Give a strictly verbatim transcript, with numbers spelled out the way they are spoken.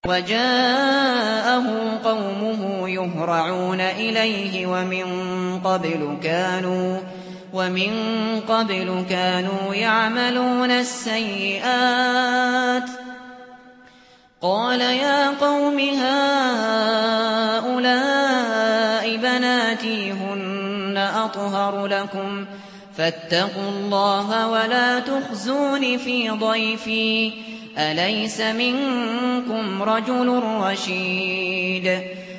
وَجَاءَهُ قَوْمُهُ يُهْرَعُونَ إِلَيْهِ وَمِن قَبْلُ كَانُوا وَمِن قَبْلُ كَانُوا يَعْمَلُونَ السَّيِّئَاتِ قَالَ يَا قَوْمِ هَٰؤُلَاءِ بَنَاتِي هُنَّ أَطْهَرُ لَكُمْ فَاتَّقُوا اللَّهَ وَلَا تُخْزُونِ فِي ضَيْفِي أَلَيْسَ مِنكُمْ رَجُلٌ رَّشِيدٌ